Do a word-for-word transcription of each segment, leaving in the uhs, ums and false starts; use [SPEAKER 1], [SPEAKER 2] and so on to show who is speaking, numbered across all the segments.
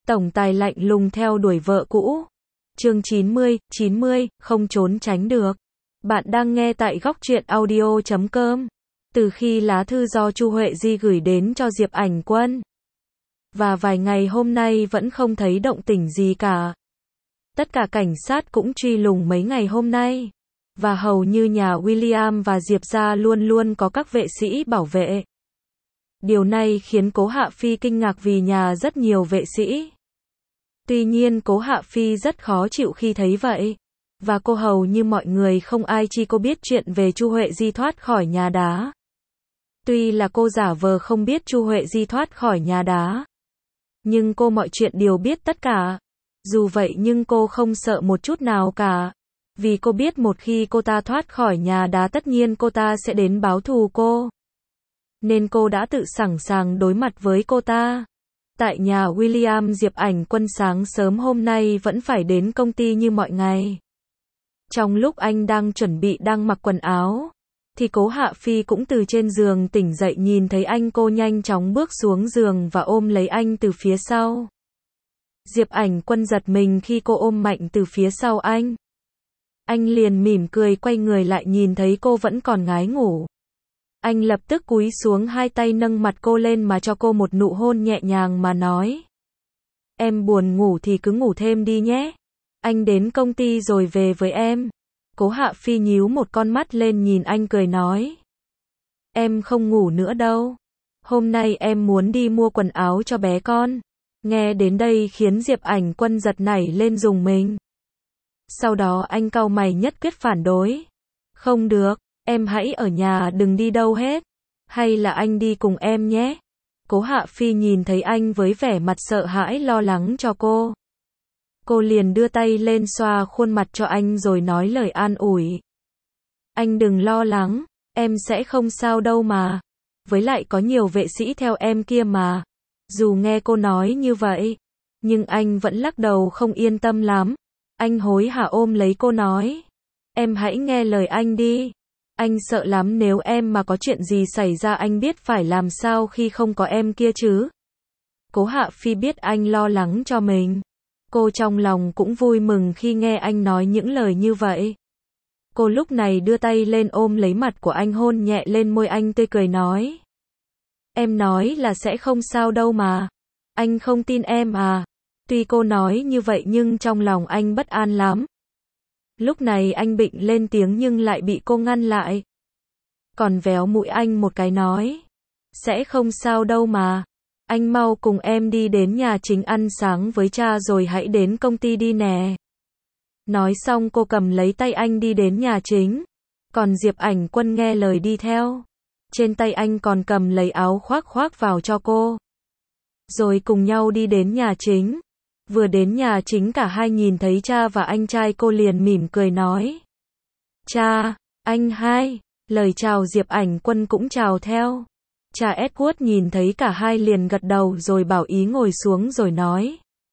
[SPEAKER 1] Tổng tài lạnh lùng theo đuổi vợ cũ. Chương chín mươi, chín mươi, không trốn tránh được. Bạn đang nghe tại góc truyện audio chấm com. Từ khi lá thư do Chu Huệ Di gửi đến cho Diệp Ảnh Quân, và vài ngày hôm nay vẫn không thấy động tĩnh gì cả. Tất cả cảnh sát cũng truy lùng mấy ngày hôm nay, và hầu như nhà William và Diệp gia luôn luôn có các vệ sĩ bảo vệ. Điều này khiến Cố Hạ Phi kinh ngạc vì nhà rất nhiều vệ sĩ. Tuy nhiên Cố Hạ Phi rất khó chịu khi thấy vậy, và cô hầu như mọi người không ai chi cô biết chuyện về Chu Huệ Di thoát khỏi nhà đá. Tuy là cô giả vờ không biết Chu Huệ Di thoát khỏi nhà đá, nhưng cô mọi chuyện đều biết tất cả. Dù vậy nhưng cô không sợ một chút nào cả, vì cô biết một khi cô ta thoát khỏi nhà đá tất nhiên cô ta sẽ đến báo thù cô. Nên cô đã tự sẵn sàng đối mặt với cô ta. Tại nhà William, Diệp Ảnh Quân sáng sớm hôm nay vẫn phải đến công ty như mọi ngày. Trong lúc anh đang chuẩn bị đang mặc quần áo, thì Cố Hạ Phi cũng từ trên giường tỉnh dậy, nhìn thấy anh cô nhanh chóng bước xuống giường và ôm lấy anh từ phía sau. Diệp Ảnh Quân giật mình khi cô ôm mạnh từ phía sau anh. Anh liền mỉm cười quay người lại nhìn thấy cô vẫn còn ngái ngủ. Anh lập tức cúi xuống, hai tay nâng mặt cô lên mà cho cô một nụ hôn nhẹ nhàng mà nói: "Em buồn ngủ thì cứ ngủ thêm đi nhé. Anh đến công ty rồi về với em." Cố Hạ Phi nhíu một con mắt lên nhìn anh cười nói: "Em không ngủ nữa đâu. Hôm nay em muốn đi mua quần áo cho bé con." Nghe đến đây khiến Diệp Ảnh Quân giật nảy lên rùng mình. Sau đó anh cau mày nhất quyết phản đối: "Không được, em hãy ở nhà đừng đi đâu hết. Hay là anh đi cùng em nhé." Cố Hạ Phi nhìn thấy anh với vẻ mặt sợ hãi lo lắng cho cô. Cô liền đưa tay lên xoa khuôn mặt cho anh rồi nói lời an ủi: "Anh đừng lo lắng, em sẽ không sao đâu mà. Với lại có nhiều vệ sĩ theo em kia mà." Dù nghe cô nói như vậy, nhưng anh vẫn lắc đầu không yên tâm lắm. Anh hối hả ôm lấy cô nói: "Em hãy nghe lời anh đi. Anh sợ lắm nếu em mà có chuyện gì xảy ra anh biết phải làm sao khi không có em kia chứ." Cố Hạ Phi biết anh lo lắng cho mình. Cô trong lòng cũng vui mừng khi nghe anh nói những lời như vậy. Cô lúc này đưa tay lên ôm lấy mặt của anh, hôn nhẹ lên môi anh, tươi cười nói: "Em nói là sẽ không sao đâu mà. Anh không tin em à?" Tuy cô nói như vậy nhưng trong lòng anh bất an lắm. Lúc này anh định lên tiếng nhưng lại bị cô ngăn lại. Còn véo mũi anh một cái nói: "Sẽ không sao đâu mà. Anh mau cùng em đi đến nhà chính ăn sáng với cha rồi hãy đến công ty đi nè." Nói xong cô cầm lấy tay anh đi đến nhà chính. Còn Diệp Ảnh Quân nghe lời đi theo. Trên tay anh còn cầm lấy áo khoác khoác vào cho cô. Rồi cùng nhau đi đến nhà chính. Vừa đến nhà chính cả hai nhìn thấy cha và anh trai cô liền mỉm cười nói: "Cha, anh hai." Lời chào Diệp Ảnh Quân cũng chào theo. Cha Edward nhìn thấy cả hai liền gật đầu rồi bảo ý ngồi xuống rồi nói: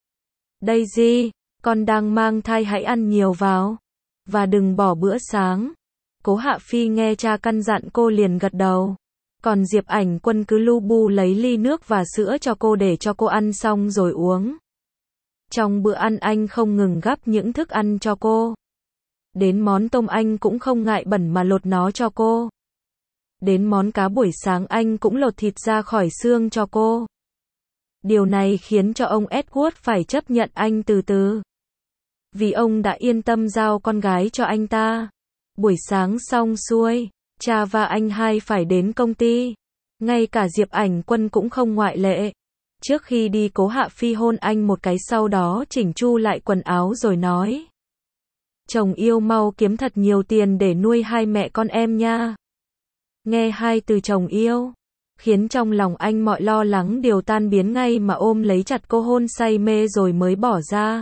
[SPEAKER 1] "Daisy, con đang mang thai, hãy ăn nhiều vào. Và đừng bỏ bữa sáng." Cố Hạ Phi nghe cha căn dặn cô liền gật đầu. Còn Diệp Ảnh Quân cứ lu bu lấy ly nước và sữa cho cô để cho cô ăn xong rồi uống. Trong bữa ăn anh không ngừng gắp những thức ăn cho cô. Đến món tôm anh cũng không ngại bẩn mà lột nó cho cô. Đến món cá buổi sáng anh cũng lột thịt ra khỏi xương cho cô. Điều này khiến cho ông Edward phải chấp nhận anh từ từ, vì ông đã yên tâm giao con gái cho anh ta. Buổi sáng xong xuôi, cha và anh hai phải đến công ty. Ngay cả Diệp Ảnh Quân cũng không ngoại lệ. Trước khi đi Cố Hạ Phi hôn anh một cái, sau đó chỉnh chu lại quần áo rồi nói: "Chồng yêu mau kiếm thật nhiều tiền để nuôi hai mẹ con em nha." Nghe hai từ chồng yêu, khiến trong lòng anh mọi lo lắng đều tan biến ngay mà ôm lấy chặt cô, hôn say mê rồi mới bỏ ra.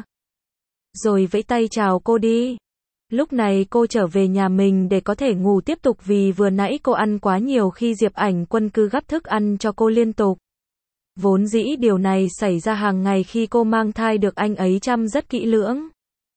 [SPEAKER 1] Rồi vẫy tay chào cô đi. Lúc này cô trở về nhà mình để có thể ngủ tiếp tục, vì vừa nãy cô ăn quá nhiều khi Diệp Ảnh Quân cứ gắp thức ăn cho cô liên tục. Vốn dĩ điều này xảy ra hàng ngày khi cô mang thai được anh ấy chăm rất kỹ lưỡng.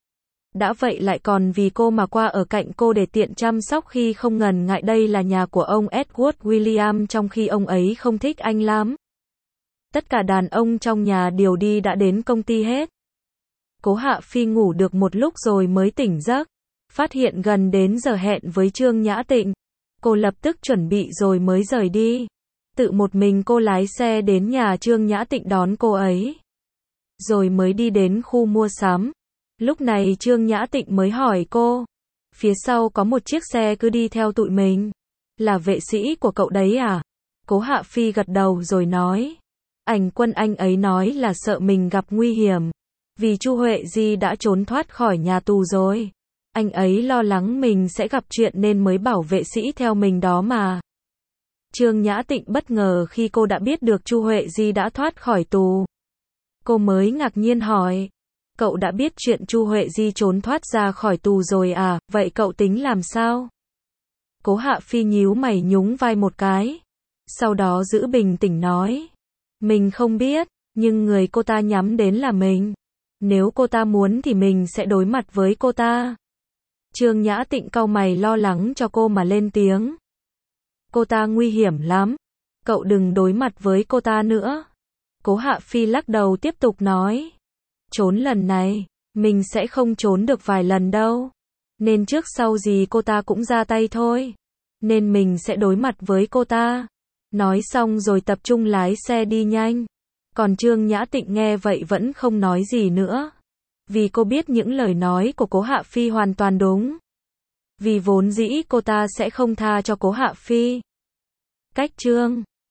[SPEAKER 1] Đã vậy lại còn vì cô mà qua ở cạnh cô để tiện chăm sóc khi không ngần ngại đây là nhà của ông Edward William, trong khi ông ấy không thích anh lắm. Tất cả đàn ông trong nhà đều đi đã đến công ty hết. Cố Hạ Phi ngủ được một lúc rồi mới tỉnh giấc, phát hiện gần đến giờ hẹn với Trương Nhã Tịnh. Cô lập tức chuẩn bị rồi mới rời đi. Tự một mình cô lái xe đến nhà Trương Nhã Tịnh đón cô ấy. Rồi mới đi đến khu mua sắm. Lúc này Trương Nhã Tịnh mới hỏi cô. Phía sau có một chiếc xe cứ đi theo tụi mình. Là vệ sĩ của cậu đấy à? Cố Hạ Phi gật đầu rồi nói. Ảnh Quân anh ấy nói là sợ mình gặp nguy hiểm. Vì Chu Huệ Di đã trốn thoát khỏi nhà tù rồi. Anh ấy lo lắng mình sẽ gặp chuyện nên mới bảo vệ sĩ theo mình đó mà. Trương Nhã Tịnh bất ngờ khi cô đã biết được Chu Huệ Di đã thoát khỏi tù. Cô mới ngạc nhiên hỏi. Cậu đã biết chuyện Chu Huệ Di trốn thoát ra khỏi tù rồi à, vậy cậu tính làm sao? Cố Hạ Phi nhíu mày nhún vai một cái. Sau đó giữ bình tĩnh nói. Mình không biết, nhưng người cô ta nhắm đến là mình. Nếu cô ta muốn thì mình sẽ đối mặt với cô ta. Trương Nhã Tịnh cau mày lo lắng cho cô mà lên tiếng. Cô ta nguy hiểm lắm. Cậu đừng đối mặt với cô ta nữa. Cố Hạ Phi lắc đầu tiếp tục nói. Trốn lần này, mình sẽ không trốn được vài lần đâu. Nên trước sau gì cô ta cũng ra tay thôi. Nên mình sẽ đối mặt với cô ta. Nói xong rồi tập trung lái xe đi nhanh. Còn Trương Nhã Tịnh nghe vậy vẫn không nói gì nữa. Vì cô biết những lời nói của Cố Hạ Phi hoàn toàn đúng. Vì vốn dĩ cô ta sẽ không tha cho Cố Hạ Phi. Cách chương